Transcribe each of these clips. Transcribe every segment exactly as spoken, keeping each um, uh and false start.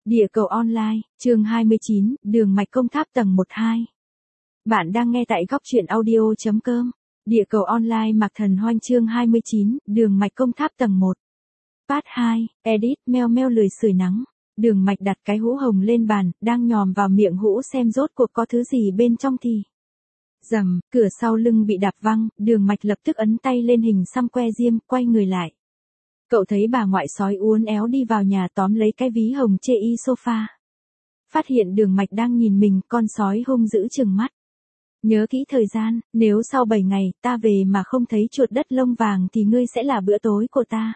Địa cầu online, chương hai mươi chín, đường mạch công tháp tầng một hai. Bạn đang nghe tại góc truyện audio.com. Địa cầu online Mạc Thần Hoanh chương hai mươi chín, đường mạch công tháp tầng một. Part hai, edit, meo meo lười sưởi nắng. Đường mạch đặt cái hũ hồng lên bàn, đang nhòm vào miệng hũ xem rốt cuộc có thứ gì bên trong thì. Rầm, cửa sau lưng bị đạp văng, đường mạch lập tức ấn tay lên hình xăm que diêm, quay người lại. Cậu thấy bà ngoại sói uốn éo đi vào nhà tóm lấy cái ví hồng chê y sofa. Phát hiện đường mạch đang nhìn mình, con sói hung dữ trừng mắt. Nhớ kỹ thời gian, nếu sau bảy ngày ta về mà không thấy chuột đất lông vàng thì ngươi sẽ là bữa tối của ta.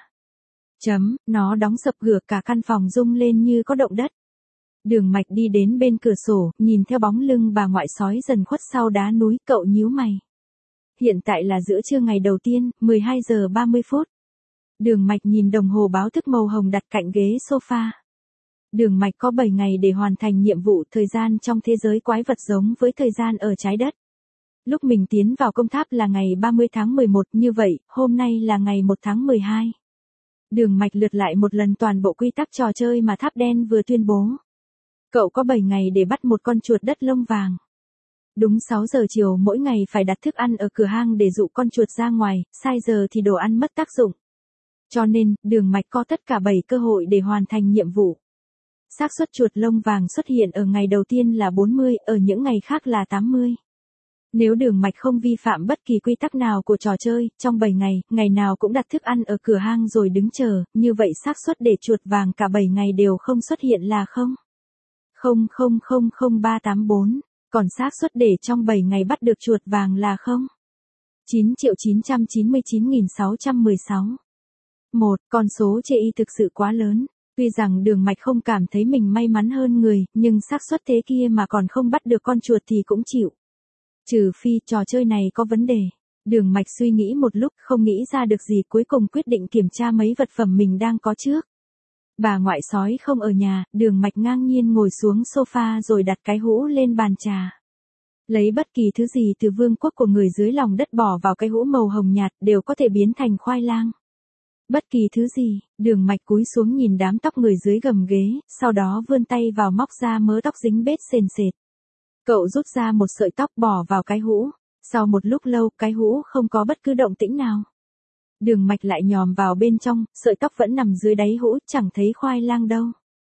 Chấm, nó đóng sập cửa, cả căn phòng rung lên như có động đất. Đường mạch đi đến bên cửa sổ, nhìn theo bóng lưng bà ngoại sói dần khuất sau đá núi, cậu nhíu mày. Hiện tại là giữa trưa ngày đầu tiên, mười hai giờ ba mươi phút. Đường mạch nhìn đồng hồ báo thức màu hồng đặt cạnh ghế sofa. Đường mạch có bảy ngày để hoàn thành nhiệm vụ, thời gian trong thế giới quái vật giống với thời gian ở trái đất. Lúc mình tiến vào công tháp là ngày ba mươi tháng mười một, như vậy, hôm nay là ngày một tháng mười hai. Đường mạch lượt lại một lần toàn bộ quy tắc trò chơi mà tháp đen vừa tuyên bố. Cậu có bảy ngày để bắt một con chuột đất lông vàng. Đúng sáu giờ chiều mỗi ngày phải đặt thức ăn ở cửa hang để dụ con chuột ra ngoài, sai giờ thì đồ ăn mất tác dụng. Cho nên, đường mạch có tất cả bảy cơ hội để hoàn thành nhiệm vụ. Xác suất chuột lông vàng xuất hiện ở ngày đầu tiên là bốn mươi, ở những ngày khác là tám mươi. Nếu đường mạch không vi phạm bất kỳ quy tắc nào của trò chơi, trong bảy ngày, ngày nào cũng đặt thức ăn ở cửa hang rồi đứng chờ, như vậy xác suất để chuột vàng cả bảy ngày đều không xuất hiện là không. không không không không ba tám bốn, còn xác suất để trong bảy ngày bắt được chuột vàng là không. chín triệu chín trăm chín mươi chín nghìn sáu trăm mười sáu. Một, con số chê y thực sự quá lớn. Tuy rằng đường mạch không cảm thấy mình may mắn hơn người, nhưng xác suất thế kia mà còn không bắt được con chuột thì cũng chịu. Trừ phi trò chơi này có vấn đề. Đường mạch suy nghĩ một lúc không nghĩ ra được gì, cuối cùng quyết định kiểm tra mấy vật phẩm mình đang có trước. Bà ngoại sói không ở nhà, đường mạch ngang nhiên ngồi xuống sofa rồi đặt cái hũ lên bàn trà. Lấy bất kỳ thứ gì từ vương quốc của người dưới lòng đất bỏ vào cái hũ màu hồng nhạt đều có thể biến thành khoai lang. Bất kỳ thứ gì, đường mạch cúi xuống nhìn đám tóc người dưới gầm ghế, sau đó vươn tay vào móc ra mớ tóc dính bết sền sệt. Cậu rút ra một sợi tóc bỏ vào cái hũ, sau một lúc lâu cái hũ không có bất cứ động tĩnh nào. Đường mạch lại nhòm vào bên trong, sợi tóc vẫn nằm dưới đáy hũ, chẳng thấy khoai lang đâu.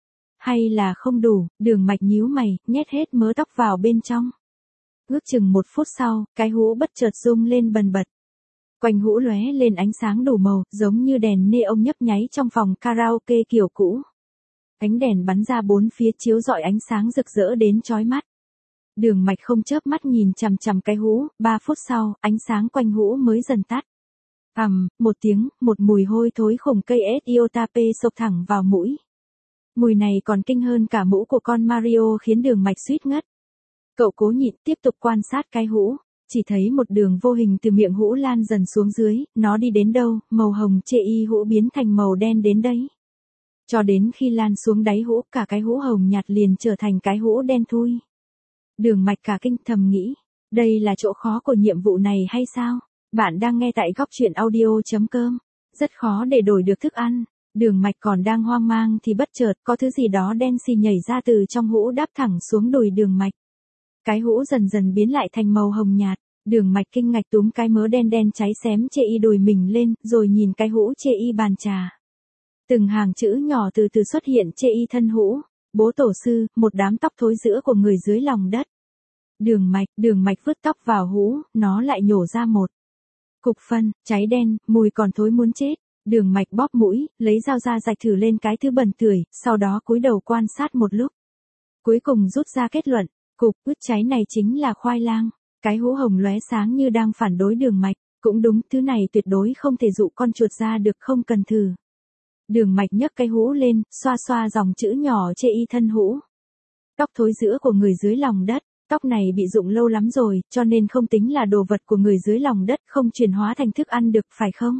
Hay là không đủ, đường mạch nhíu mày, nhét hết mớ tóc vào bên trong. Ước chừng một phút sau, cái hũ bất chợt rung lên bần bật. Quanh hũ lóe lên ánh sáng đủ màu, giống như đèn neon nhấp nháy trong phòng karaoke kiểu cũ. Ánh đèn bắn ra bốn phía chiếu rọi ánh sáng rực rỡ đến chói mắt. Đường mạch không chớp mắt nhìn chằm chằm cái hũ, ba phút sau, ánh sáng quanh hũ mới dần tắt. Ầm, một tiếng, một mùi hôi thối khủng cây Etiotape xộc thẳng vào mũi. Mùi này còn kinh hơn cả mũ của con Mario khiến đường mạch suýt ngất. Cậu cố nhịn tiếp tục quan sát cái hũ. Chỉ thấy một đường vô hình từ miệng hũ lan dần xuống dưới, nó đi đến đâu, màu hồng chê y hũ biến thành màu đen đến đấy. Cho đến khi lan xuống đáy hũ, cả cái hũ hồng nhạt liền trở thành cái hũ đen thui. Đường mạch cả kinh thầm nghĩ, đây là chỗ khó của nhiệm vụ này hay sao? Bạn đang nghe tại góc truyện audio.com. Rất khó để đổi được thức ăn. Đường mạch còn đang hoang mang thì bất chợt có thứ gì đó đen xì nhảy ra từ trong hũ đáp thẳng xuống đùi đường mạch. Cái hũ dần dần biến lại thành màu hồng nhạt, đường mạch kinh ngạc túm cái mớ đen đen cháy xém chê y đùi mình lên, rồi nhìn cái hũ chê y bàn trà. Từng hàng chữ nhỏ từ từ xuất hiện chê y thân hũ, bố tổ sư, một đám tóc thối rữa của người dưới lòng đất. Đường mạch, đường mạch vứt tóc vào hũ, nó lại nhổ ra một cục phân, cháy đen, mùi còn thối muốn chết. Đường mạch bóp mũi, lấy dao ra rạch thử lên cái thứ bẩn tưởi, sau đó cúi đầu quan sát một lúc. Cuối cùng rút ra kết luận. Cục ướt cháy này chính là khoai lang. Cái hũ hồng lóe sáng như đang phản đối đường mạch. Cũng đúng, thứ này tuyệt đối không thể dụ con chuột ra được, không cần thử. Đường mạch nhấc cái hũ lên, xoa xoa dòng chữ nhỏ chê y thân hũ. Tóc thối rữa của người dưới lòng đất. Tóc này bị rụng lâu lắm rồi, cho nên không tính là đồ vật của người dưới lòng đất, không chuyển hóa thành thức ăn được, phải không?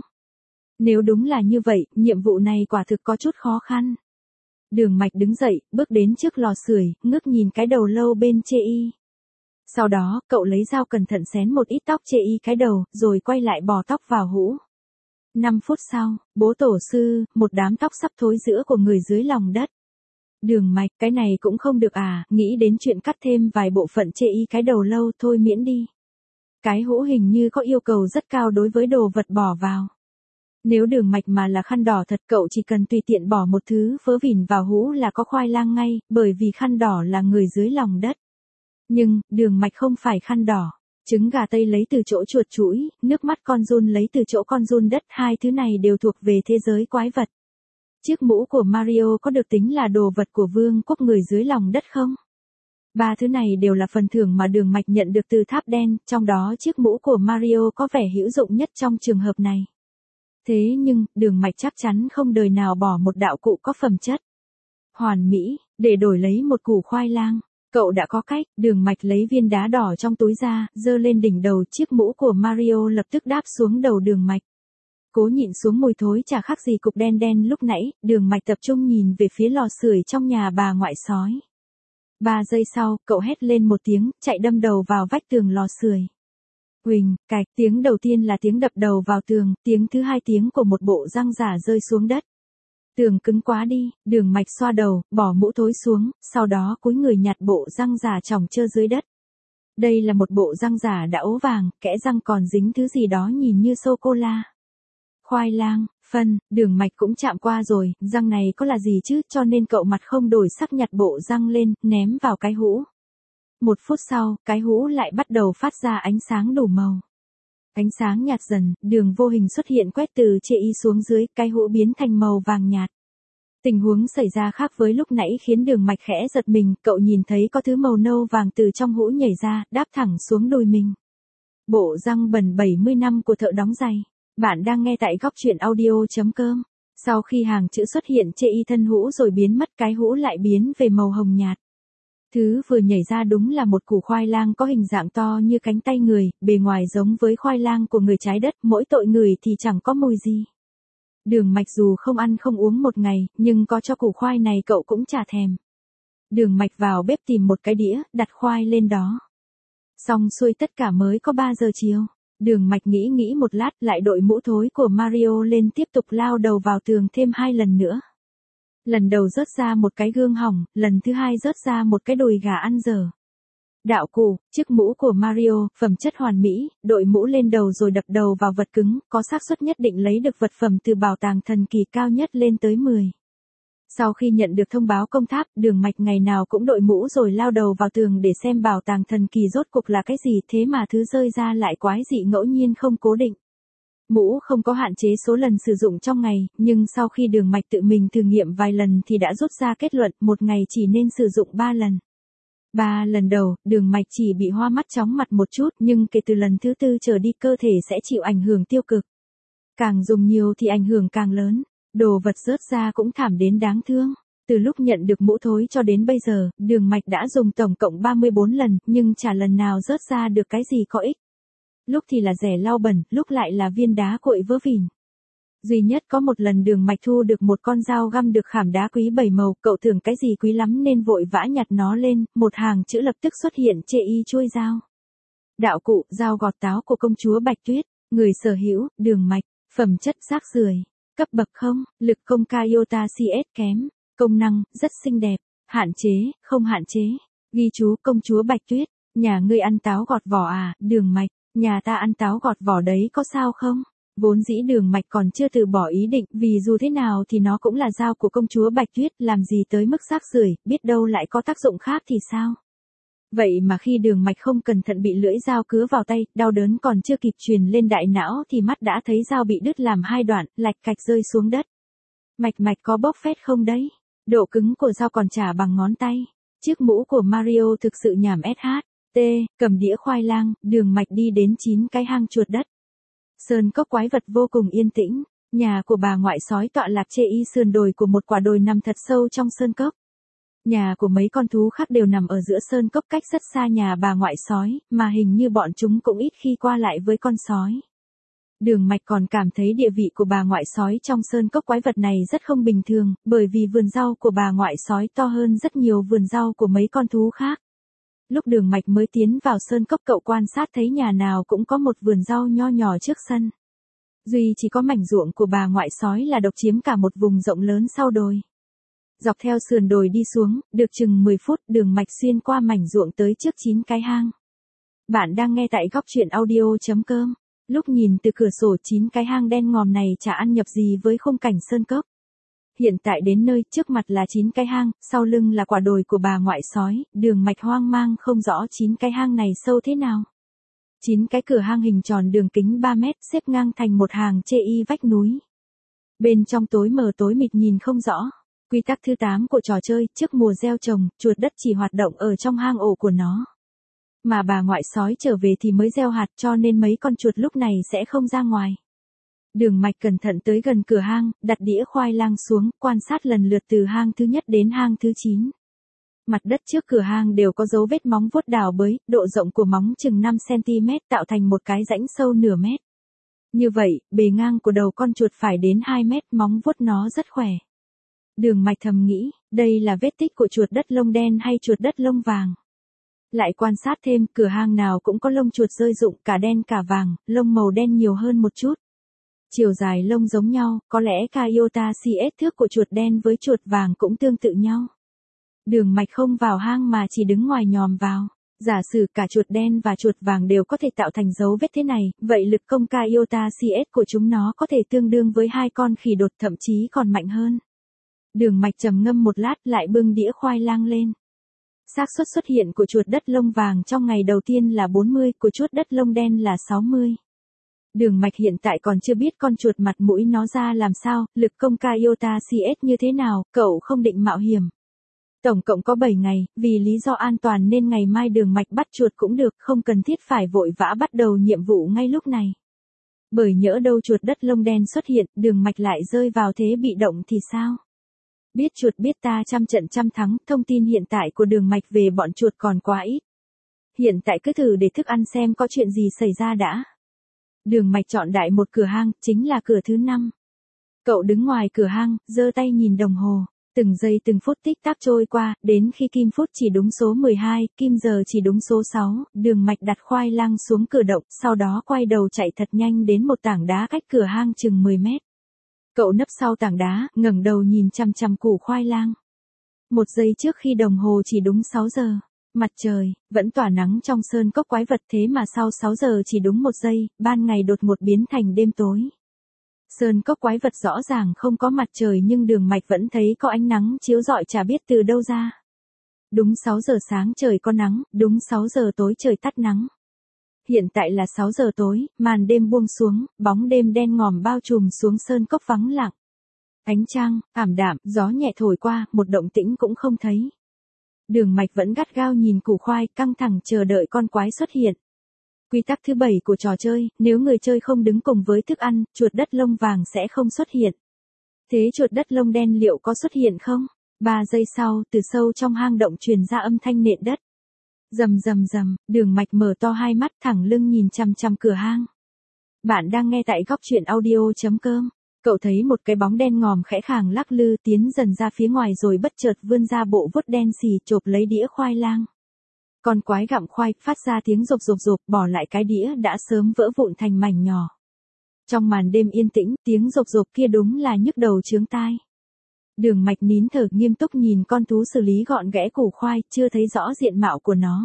Nếu đúng là như vậy, nhiệm vụ này quả thực có chút khó khăn. Đường mạch đứng dậy, bước đến trước lò sưởi, ngước nhìn cái đầu lâu bên chê y. Sau đó, cậu lấy dao cẩn thận xén một ít tóc chê y cái đầu, rồi quay lại bò tóc vào hũ. năm phút sau, bố tổ sư, một đám tóc sắp thối rữa của người dưới lòng đất. Đường mạch, cái này cũng không được à, nghĩ đến chuyện cắt thêm vài bộ phận chê y cái đầu lâu thôi miễn đi. Cái hũ hình như có yêu cầu rất cao đối với đồ vật bỏ vào. Nếu đường mạch mà là khăn đỏ thật cậu chỉ cần tùy tiện bỏ một thứ vớ vỉn vào hũ là có khoai lang ngay, bởi vì khăn đỏ là người dưới lòng đất. Nhưng, đường mạch không phải khăn đỏ. Trứng gà Tây lấy từ chỗ chuột chuỗi, nước mắt con giun lấy từ chỗ con giun đất, hai thứ này đều thuộc về thế giới quái vật. Chiếc mũ của Mario có được tính là đồ vật của vương quốc người dưới lòng đất không? Ba thứ này đều là phần thưởng mà đường mạch nhận được từ tháp đen, trong đó chiếc mũ của Mario có vẻ hữu dụng nhất trong trường hợp này. Thế nhưng, đường mạch chắc chắn không đời nào bỏ một đạo cụ có phẩm chất hoàn mỹ, để đổi lấy một củ khoai lang. Cậu đã có cách, đường mạch lấy viên đá đỏ trong túi ra, giơ lên đỉnh đầu, chiếc mũ của Mario lập tức đáp xuống đầu đường mạch. Cố nhịn xuống mùi thối chả khác gì cục đen đen lúc nãy, đường mạch tập trung nhìn về phía lò sưởi trong nhà bà ngoại sói. Ba giây sau, cậu hét lên một tiếng, chạy đâm đầu vào vách tường lò sưởi. Huỳnh, cạch, tiếng đầu tiên là tiếng đập đầu vào tường, tiếng thứ hai tiếng của một bộ răng giả rơi xuống đất. Tường cứng quá đi, đường mạch xoa đầu, bỏ mũ thối xuống, sau đó cúi người nhặt bộ răng giả chồng chơ dưới đất. Đây là một bộ răng giả đã ố vàng, kẽ răng còn dính thứ gì đó nhìn như sô-cô-la. Khoai lang, phân, đường mạch cũng chạm qua rồi, răng này có là gì chứ, cho nên cậu mặt không đổi sắc nhặt bộ răng lên, ném vào cái hũ. Một phút sau, cái hũ lại bắt đầu phát ra ánh sáng đủ màu. Ánh sáng nhạt dần, đường vô hình xuất hiện quét từ chê y xuống dưới, cái hũ biến thành màu vàng nhạt. Tình huống xảy ra khác với lúc nãy khiến đường mạch khẽ giật mình, cậu nhìn thấy có thứ màu nâu vàng từ trong hũ nhảy ra, đáp thẳng xuống đùi mình. Bộ răng bẩn bảy mươi năm của thợ đóng giày. Bạn đang nghe tại góc truyện audio chấm com. Sau khi hàng chữ xuất hiện chê y thân hũ rồi biến mất, cái hũ lại biến về màu hồng nhạt. Thứ vừa nhảy ra đúng là một củ khoai lang có hình dạng to như cánh tay người, bề ngoài giống với khoai lang của người trái đất, mỗi tội người thì chẳng có mùi gì. Đường mạch dù không ăn không uống một ngày, nhưng có cho củ khoai này cậu cũng chả thèm. Đường mạch vào bếp tìm một cái đĩa, đặt khoai lên đó. Xong xuôi tất cả mới có ba giờ chiều. Đường mạch nghĩ nghĩ một lát lại đội mũ thối của Mario lên tiếp tục lao đầu vào tường thêm hai lần nữa. Lần đầu rớt ra một cái gương hỏng, lần thứ hai rớt ra một cái đùi gà ăn dở. Đạo cụ, chiếc mũ của Mario, phẩm chất hoàn mỹ, đội mũ lên đầu rồi đập đầu vào vật cứng, có xác suất nhất định lấy được vật phẩm từ bảo tàng thần kỳ cao nhất lên tới mười. Sau khi nhận được thông báo công tháp, đường mạch ngày nào cũng đội mũ rồi lao đầu vào tường để xem bảo tàng thần kỳ rốt cục là cái gì, thế mà thứ rơi ra lại quái dị ngẫu nhiên không cố định. Mũ không có hạn chế số lần sử dụng trong ngày, nhưng sau khi đường mạch tự mình thử nghiệm vài lần thì đã rút ra kết luận một ngày chỉ nên sử dụng ba lần. Ba lần đầu, đường mạch chỉ bị hoa mắt chóng mặt một chút, nhưng kể từ lần thứ tư trở đi cơ thể sẽ chịu ảnh hưởng tiêu cực. Càng dùng nhiều thì ảnh hưởng càng lớn. Đồ vật rớt ra cũng thảm đến đáng thương. Từ lúc nhận được mũ thối cho đến bây giờ, đường mạch đã dùng tổng cộng ba mươi bốn lần, nhưng chả lần nào rớt ra được cái gì có ích. Lúc thì là rẻ lau bẩn, lúc lại là viên đá cội vớ vỉn. Duy nhất có một lần đường mạch thu được một con dao găm được khảm đá quý bảy màu, cậu tưởng cái gì quý lắm nên vội vã nhặt nó lên, một hàng chữ lập tức xuất hiện chê y chuôi dao. Đạo cụ, dao gọt táo của công chúa Bạch Tuyết, người sở hữu, đường mạch, phẩm chất rác rưởi. Cấp bậc không, lực công Kaiota xê ét kém, công năng, rất xinh đẹp, hạn chế, không hạn chế, ghi chú công chúa Bạch Tuyết, nhà ngươi ăn táo gọt vỏ à, đường mạch, nhà ta ăn táo gọt vỏ đấy có sao không? Vốn dĩ đường mạch còn chưa từ bỏ ý định, vì dù thế nào thì nó cũng là dao của công chúa Bạch Tuyết, làm gì tới mức rác rưởi, biết đâu lại có tác dụng khác thì sao? Vậy mà khi đường mạch không cẩn thận bị lưỡi dao cứa vào tay, đau đớn còn chưa kịp truyền lên đại não thì mắt đã thấy dao bị đứt làm hai đoạn, lạch cạch rơi xuống đất. Mạch mạch có bốc phét không đấy? Độ cứng của dao còn chả bằng ngón tay. Chiếc mũ của Mario thực sự nhảm ét hát tê, cầm đĩa khoai lang, đường mạch đi đến chín cái hang chuột đất. Sơn cốc quái vật vô cùng yên tĩnh, nhà của bà ngoại sói tọa lạc chê y sườn đồi của một quả đồi nằm thật sâu trong sơn cốc. Nhà của mấy con thú khác đều nằm ở giữa sơn cốc cách rất xa nhà bà ngoại sói, mà hình như bọn chúng cũng ít khi qua lại với con sói. Đường mạch còn cảm thấy địa vị của bà ngoại sói trong sơn cốc quái vật này rất không bình thường, bởi vì vườn rau của bà ngoại sói to hơn rất nhiều vườn rau của mấy con thú khác. Lúc đường mạch mới tiến vào sơn cốc cậu quan sát thấy nhà nào cũng có một vườn rau nho nhỏ trước sân. Duy chỉ có mảnh ruộng của bà ngoại sói là độc chiếm cả một vùng rộng lớn sau đồi. Dọc theo sườn đồi đi xuống, được chừng mười phút, đường mạch xuyên qua mảnh ruộng tới trước chín cái hang. Bạn đang nghe tại góc truyện audio.com. Lúc nhìn từ cửa sổ, chín cái hang đen ngòm này chả ăn nhập gì với khung cảnh sơn cốc. Hiện tại đến nơi, trước mặt là chín cái hang, sau lưng là quả đồi của bà ngoại sói, đường mạch hoang mang không rõ chín cái hang này sâu thế nào. Chín cái cửa hang hình tròn đường kính ba mét xếp ngang thành một hàng chê y vách núi. Bên trong tối mờ tối mịt nhìn không rõ. Quy tắc thứ tám của trò chơi, trước mùa gieo trồng, chuột đất chỉ hoạt động ở trong hang ổ của nó. Mà bà ngoại sói trở về thì mới gieo hạt, cho nên mấy con chuột lúc này sẽ không ra ngoài. Đường mạch cẩn thận tới gần cửa hang, đặt đĩa khoai lang xuống, quan sát lần lượt từ hang thứ nhất đến hang thứ chín. Mặt đất trước cửa hang đều có dấu vết móng vuốt đào bới, độ rộng của móng chừng năm xăng-ti-mét tạo thành một cái rãnh sâu nửa mét. Như vậy, bề ngang của đầu con chuột phải đến hai mét, móng vuốt nó rất khỏe. Đường mạch thầm nghĩ, đây là vết tích của chuột đất lông đen hay chuột đất lông vàng. Lại quan sát thêm, cửa hang nào cũng có lông chuột rơi rụng, cả đen cả vàng, lông màu đen nhiều hơn một chút. Chiều dài lông giống nhau, có lẽ Caiota cs thước của chuột đen với chuột vàng cũng tương tự nhau. Đường mạch không vào hang mà chỉ đứng ngoài nhòm vào. Giả sử cả chuột đen và chuột vàng đều có thể tạo thành dấu vết thế này, vậy lực công Caiota cs của chúng nó có thể tương đương với hai con khỉ đột, thậm chí còn mạnh hơn. Đường mạch trầm ngâm một lát, lại bưng đĩa khoai lang lên. Xác suất xuất hiện của chuột đất lông vàng trong ngày đầu tiên là bốn mươi, của chuột đất lông đen là sáu mươi. Đường mạch hiện tại còn chưa biết con chuột mặt mũi nó ra làm sao, lực công Caiota cs như thế nào, cậu không định mạo hiểm. Tổng cộng có bảy ngày, vì lý do an toàn nên ngày mai đường mạch bắt chuột cũng được, không cần thiết phải vội vã bắt đầu nhiệm vụ ngay lúc này. Bởi nhỡ đâu chuột đất lông đen xuất hiện, đường mạch lại rơi vào thế bị động thì sao? Biết chuột biết ta trăm trận trăm thắng, thông tin hiện tại của đường mạch về bọn chuột còn quá ít. Hiện tại cứ thử để thức ăn xem có chuyện gì xảy ra đã. Đường mạch chọn đại một cửa hang, chính là cửa thứ năm. Cậu đứng ngoài cửa hang, giơ tay nhìn đồng hồ. Từng giây từng phút tích tắc trôi qua, đến khi kim phút chỉ đúng số mười hai, kim giờ chỉ đúng số sáu, đường mạch đặt khoai lang xuống cửa động, sau đó quay đầu chạy thật nhanh đến một tảng đá cách cửa hang chừng mười mét. Cậu nấp sau tảng đá, ngẩng đầu nhìn chằm chằm củ khoai lang. Một giây trước khi đồng hồ chỉ đúng sáu giờ, mặt trời vẫn tỏa nắng trong sơn cốc quái vật, thế mà sau sáu giờ chỉ đúng một giây, ban ngày đột ngột biến thành đêm tối. Sơn cốc quái vật rõ ràng không có mặt trời nhưng đường mạch vẫn thấy có ánh nắng chiếu rọi chả biết từ đâu ra. Đúng sáu giờ sáng trời có nắng, đúng sáu giờ tối trời tắt nắng. Hiện tại là sáu giờ tối, màn đêm buông xuống, bóng đêm đen ngòm bao trùm xuống sơn cốc vắng lặng. Ánh trăng, ảm đạm, gió nhẹ thổi qua, một động tĩnh cũng không thấy. Đường mạch vẫn gắt gao nhìn củ khoai, căng thẳng chờ đợi con quái xuất hiện. Quy tắc thứ bảy của trò chơi, nếu người chơi không đứng cùng với thức ăn, chuột đất lông vàng sẽ không xuất hiện. Thế chuột đất lông đen liệu có xuất hiện không? Ba giây sau, từ sâu trong hang động truyền ra âm thanh nện đất. Rầm rầm rầm, đường mạch mở to hai mắt thẳng lưng nhìn chằm chằm cửa hang. Bạn đang nghe tại góc truyện audio.com. Cậu thấy một cái bóng đen ngòm khẽ khàng lắc lư tiến dần ra phía ngoài rồi bất chợt vươn ra bộ vuốt đen xì chộp lấy đĩa khoai lang. Con quái gặm khoai, phát ra tiếng rộp rộp rộp, bỏ lại cái đĩa đã sớm vỡ vụn thành mảnh nhỏ. Trong màn đêm yên tĩnh, tiếng rộp rộp kia đúng là nhức đầu chướng tai. Đường mạch nín thở nghiêm túc nhìn con thú xử lý gọn ghẽ củ khoai, chưa thấy rõ diện mạo của nó.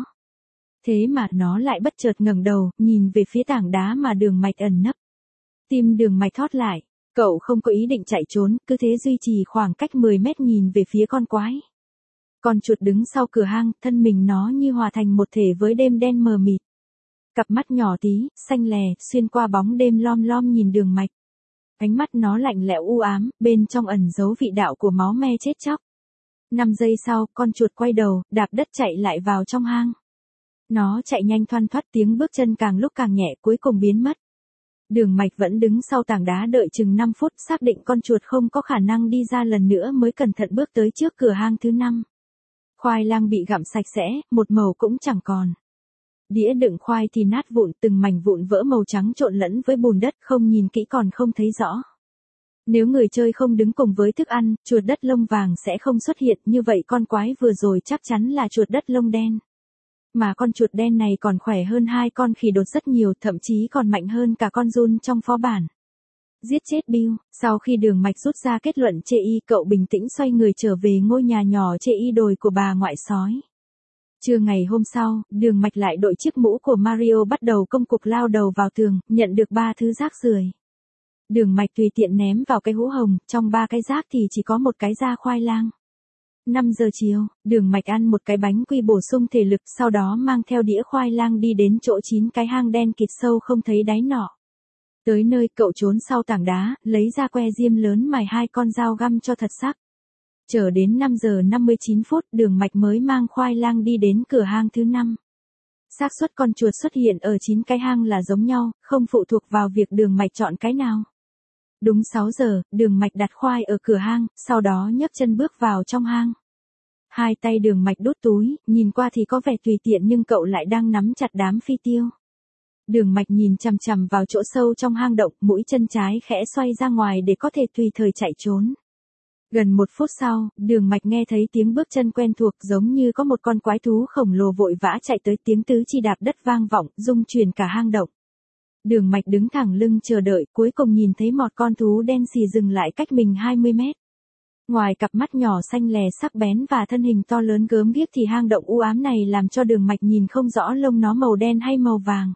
Thế mà nó lại bất chợt ngẩng đầu, nhìn về phía tảng đá mà đường mạch ẩn nấp. Tim đường mạch thót lại, cậu không có ý định chạy trốn, cứ thế duy trì khoảng cách mười mét nhìn về phía con quái. Con chuột đứng sau cửa hang, thân mình nó như hòa thành một thể với đêm đen mờ mịt. Cặp mắt nhỏ tí, xanh lè, xuyên qua bóng đêm lom lom nhìn đường mạch. Ánh mắt nó lạnh lẽo u ám, bên trong ẩn giấu vị đạo của máu me chết chóc. Năm giây sau, con chuột quay đầu, đạp đất chạy lại vào trong hang. Nó chạy nhanh thoăn thoắt, tiếng bước chân càng lúc càng nhẹ, cuối cùng biến mất. Đường mạch vẫn đứng sau tảng đá đợi chừng năm phút, xác định con chuột không có khả năng đi ra lần nữa mới cẩn thận bước tới trước cửa hang thứ năm. Khoai lang bị gặm sạch sẽ, một màu cũng chẳng còn. Đĩa đựng khoai thì nát vụn, từng mảnh vụn vỡ màu trắng trộn lẫn với bùn đất, không nhìn kỹ còn không thấy rõ. Nếu người chơi không đứng cùng với thức ăn, chuột đất lông vàng sẽ không xuất hiện, như vậy con quái vừa rồi chắc chắn là chuột đất lông đen. Mà con chuột đen này còn khỏe hơn hai con khỉ đột rất nhiều, thậm chí còn mạnh hơn cả con giun trong phó bản. Giết chết Bill. Sau khi Đường Mạch rút ra kết luận chê y, cậu bình tĩnh xoay người trở về ngôi nhà nhỏ chê y đồi của bà ngoại sói. Trưa ngày hôm sau, Đường Mạch lại đội chiếc mũ của Mario bắt đầu công cuộc lao đầu vào tường, nhận được ba thứ rác rưởi. Đường Mạch tùy tiện ném vào cái hũ hồng, trong ba cái rác thì chỉ có một cái da khoai lang. năm giờ chiều, Đường Mạch ăn một cái bánh quy bổ sung thể lực, sau đó mang theo đĩa khoai lang đi đến chỗ chín cái hang đen kịt sâu không thấy đáy nọ. Tới nơi, cậu trốn sau tảng đá, lấy ra que diêm lớn mài hai con dao găm cho thật sắc. Chờ đến năm giờ năm mươi chín phút, Đường Mạch mới mang khoai lang đi đến cửa hang thứ năm. Xác suất con chuột xuất hiện ở chín cái hang là giống nhau, không phụ thuộc vào việc Đường Mạch chọn cái nào. Đúng sáu giờ, Đường Mạch đặt khoai ở cửa hang, sau đó nhấc chân bước vào trong hang. Hai tay Đường Mạch đút túi, nhìn qua thì có vẻ tùy tiện nhưng cậu lại đang nắm chặt đám phi tiêu. Đường Mạch nhìn chằm chằm vào chỗ sâu trong hang động, mũi chân trái khẽ xoay ra ngoài để có thể tùy thời chạy trốn. Gần một phút sau, Đường Mạch nghe thấy tiếng bước chân quen thuộc, giống như có một con quái thú khổng lồ vội vã chạy tới, tiếng tứ chi đạp đất vang vọng, rung chuyển cả hang động. Đường Mạch đứng thẳng lưng chờ đợi, cuối cùng nhìn thấy một con thú đen xì dừng lại cách mình hai mươi mét. Ngoài cặp mắt nhỏ xanh lè sắc bén và thân hình to lớn gớm ghiếc thì hang động u ám này làm cho Đường Mạch nhìn không rõ lông nó màu đen hay màu vàng.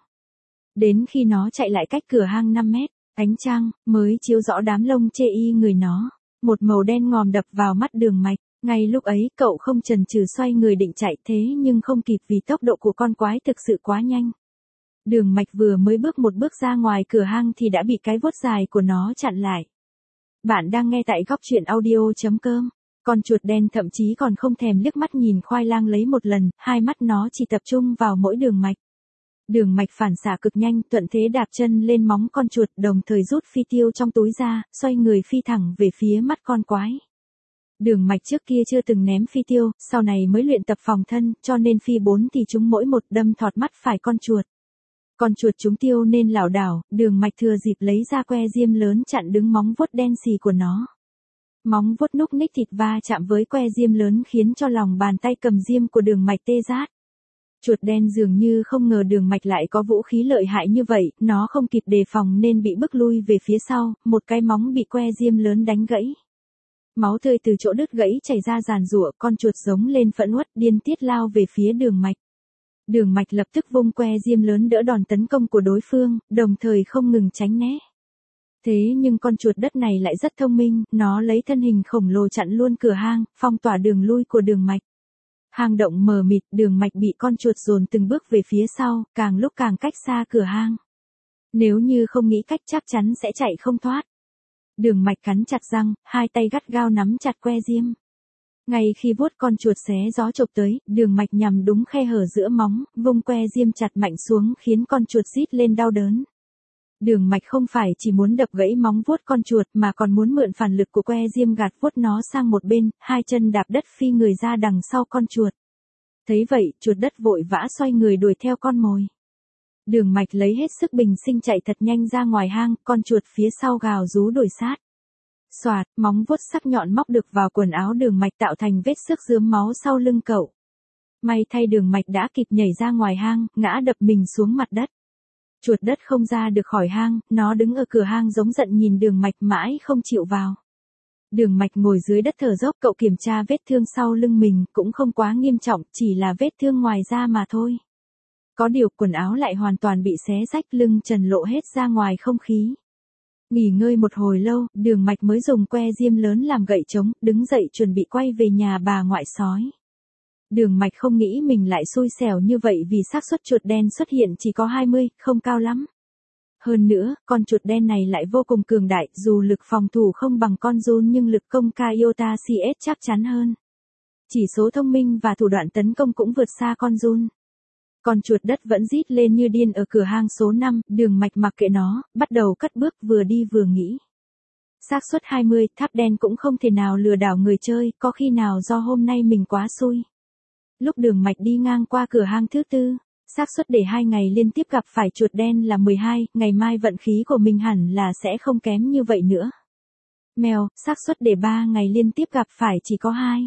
Đến khi nó chạy lại cách cửa hang năm mét, ánh trăng mới chiếu rõ đám lông chê y người nó. Một màu đen ngòm đập vào mắt Đường Mạch. Ngay lúc ấy, cậu không chần chừ xoay người định chạy, thế nhưng không kịp vì tốc độ của con quái thực sự quá nhanh. Đường Mạch vừa mới bước một bước ra ngoài cửa hang thì đã bị cái vuốt dài của nó chặn lại. Bạn đang nghe tại góc truyện audio chấm com. Con chuột đen thậm chí còn không thèm liếc mắt nhìn khoai lang lấy một lần, hai mắt nó chỉ tập trung vào mỗi Đường Mạch. Đường Mạch phản xạ cực nhanh, thuận thế đạp chân lên móng con chuột, đồng thời rút phi tiêu trong túi ra, xoay người phi thẳng về phía mắt con quái. Đường Mạch trước kia chưa từng ném phi tiêu, sau này mới luyện tập phòng thân, cho nên phi bốn thì trúng mỗi một, đâm thọt mắt phải con chuột. Con chuột trúng tiêu nên lảo đảo, Đường Mạch thừa dịp lấy ra que diêm lớn chặn đứng móng vuốt đen xì của nó. Móng vuốt núc ních thịt va chạm với que diêm lớn khiến cho lòng bàn tay cầm diêm của Đường Mạch tê rát. Chuột đen dường như không ngờ Đường Mạch lại có vũ khí lợi hại như vậy, nó không kịp đề phòng nên bị bức lui về phía sau, một cái móng bị que diêm lớn đánh gãy. Máu tươi từ chỗ đứt gãy chảy ra giàn giụa, con chuột giống lên phẫn uất điên tiết lao về phía Đường Mạch. Đường Mạch lập tức vung que diêm lớn đỡ đòn tấn công của đối phương, đồng thời không ngừng tránh né. Thế nhưng con chuột đất này lại rất thông minh, nó lấy thân hình khổng lồ chặn luôn cửa hang, phong tỏa đường lui của Đường Mạch. Hang động mờ mịt, Đường Mạch bị con chuột dồn từng bước về phía sau, càng lúc càng cách xa cửa hang. Nếu như không nghĩ cách chắc chắn sẽ chạy không thoát. Đường Mạch cắn chặt răng, hai tay gắt gao nắm chặt que diêm. Ngay khi vuốt con chuột xé gió chộp tới, Đường Mạch nhằm đúng khe hở giữa móng, vung que diêm chặt mạnh xuống khiến con chuột rít lên đau đớn. Đường Mạch không phải chỉ muốn đập gãy móng vuốt con chuột mà còn muốn mượn phản lực của que diêm gạt vuốt nó sang một bên, hai chân đạp đất phi người ra đằng sau con chuột. Thấy vậy, chuột đất vội vã xoay người đuổi theo con mồi. Đường Mạch lấy hết sức bình sinh chạy thật nhanh ra ngoài hang, con chuột phía sau gào rú đuổi sát. Xoạt, móng vuốt sắc nhọn móc được vào quần áo Đường Mạch tạo thành vết xước rướm máu sau lưng cậu. May thay Đường Mạch đã kịp nhảy ra ngoài hang, ngã đập mình xuống mặt đất. Chuột đất không ra được khỏi hang, nó đứng ở cửa hang giống giận nhìn Đường Mạch mãi không chịu vào. Đường Mạch ngồi dưới đất thở dốc, cậu kiểm tra vết thương sau lưng mình, cũng không quá nghiêm trọng, chỉ là vết thương ngoài da mà thôi. Có điều quần áo lại hoàn toàn bị xé rách, lưng trần lộ hết ra ngoài không khí. Nghỉ ngơi một hồi lâu, Đường Mạch mới dùng que diêm lớn làm gậy chống, đứng dậy chuẩn bị quay về nhà bà ngoại sói. Đường Mạch không nghĩ mình lại xui xẻo như vậy vì xác suất chuột đen xuất hiện chỉ có hai mươi, không cao lắm. Hơn nữa, con chuột đen này lại vô cùng cường đại, dù lực phòng thủ không bằng con giun nhưng lực công ca iota xê ét chắc chắn hơn. Chỉ số thông minh và thủ đoạn tấn công cũng vượt xa con giun. Con chuột đất vẫn rít lên như điên ở cửa hang số năm, Đường Mạch mặc kệ nó, bắt đầu cất bước vừa đi vừa nghĩ. Xác suất hai mươi, tháp đen cũng không thể nào lừa đảo người chơi, có khi nào do hôm nay mình quá xui. Lúc Đường Mạch đi ngang qua cửa hang thứ tư, xác suất để hai ngày liên tiếp gặp phải chuột đen là mười hai, ngày mai vận khí của mình hẳn là sẽ không kém như vậy nữa. Mèo, xác suất để ba ngày liên tiếp gặp phải chỉ có hai.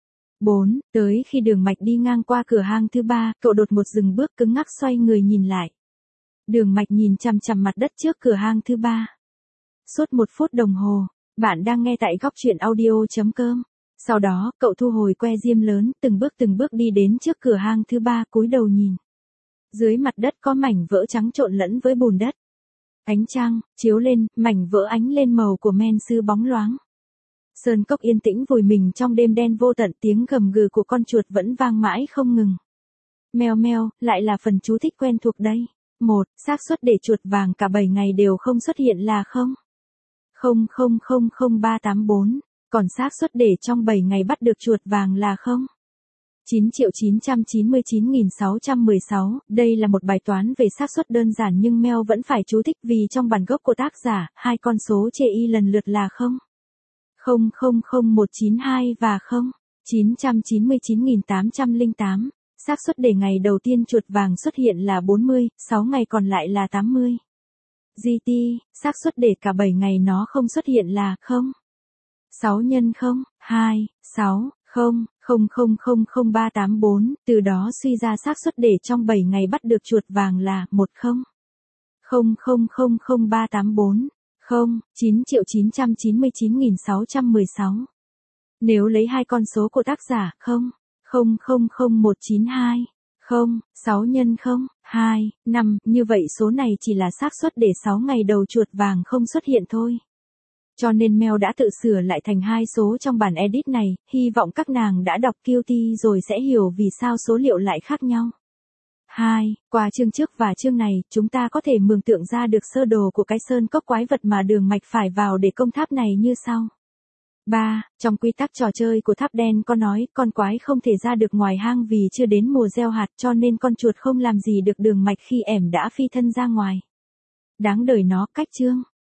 bốn, tới khi Đường Mạch đi ngang qua cửa hang thứ ba, cậu đột một dừng bước cứng ngắc xoay người nhìn lại. Đường Mạch nhìn chằm chằm mặt đất trước cửa hang thứ ba. suốt một phút đồng hồ. Bạn đang nghe tại góc chuyện audio.com. Sau đó, cậu thu hồi que diêm lớn, từng bước từng bước đi đến trước cửa hang thứ ba, cúi đầu nhìn. Dưới mặt đất có mảnh vỡ trắng trộn lẫn với bùn đất. Ánh trăng chiếu lên, mảnh vỡ ánh lên màu của men sứ bóng loáng. Sơn cốc yên tĩnh vùi mình trong đêm đen vô tận, tiếng gầm gừ của con chuột vẫn vang mãi không ngừng. Meo meo, lại là phần chú thích quen thuộc đây. Một, xác suất để chuột vàng cả bảy ngày đều không xuất hiện là không. không không không không ba tám bốn, còn xác suất để trong bảy ngày bắt được chuột vàng là không. chín triệu chín trăm chín mươi chín nghìn sáu trăm mười sáu, đây là một bài toán về xác suất đơn giản nhưng Mel vẫn phải chú thích vì trong bản gốc của tác giả, hai con số chê y lần lượt là không. không không không một chín hai và không. chín trăm chín mươi chín nghìn tám trăm lẻ tám, xác suất để ngày đầu tiên chuột vàng xuất hiện là bốn mươi, sáu ngày còn lại là tám mươi. giê tê, xác suất để cả bảy ngày nó không xuất hiện là không. sáu nhân không, hai, sáu, không, không không không không ba tám bốn, từ đó suy ra xác suất để trong bảy ngày bắt được chuột vàng là một không. không không không không ba tám bốn, không, chín triệu chín trăm chín mươi chín nghìn sáu trăm mười sáu. Nếu lấy hai con số của tác giả không, không không không một chín hai, không, sáu nhân không, hai, năm, như vậy số này chỉ là xác suất để sáu ngày đầu chuột vàng không xuất hiện thôi. Cho nên Mel đã tự sửa lại thành hai số trong bản edit này, hy vọng các nàng đã đọc Qt rồi sẽ hiểu vì sao số liệu lại khác nhau. hai. Qua chương trước và chương này, chúng ta có thể mường tượng ra được sơ đồ của cái sơn cốc quái vật mà Đường Mạch phải vào để công tháp này như sau. ba. Trong quy tắc trò chơi của tháp đen có nói, con quái không thể ra được ngoài hang vì chưa đến mùa gieo hạt, cho nên con chuột không làm gì được Đường Mạch khi ẻm đã phi thân ra ngoài. Đáng đời nó, cách chương.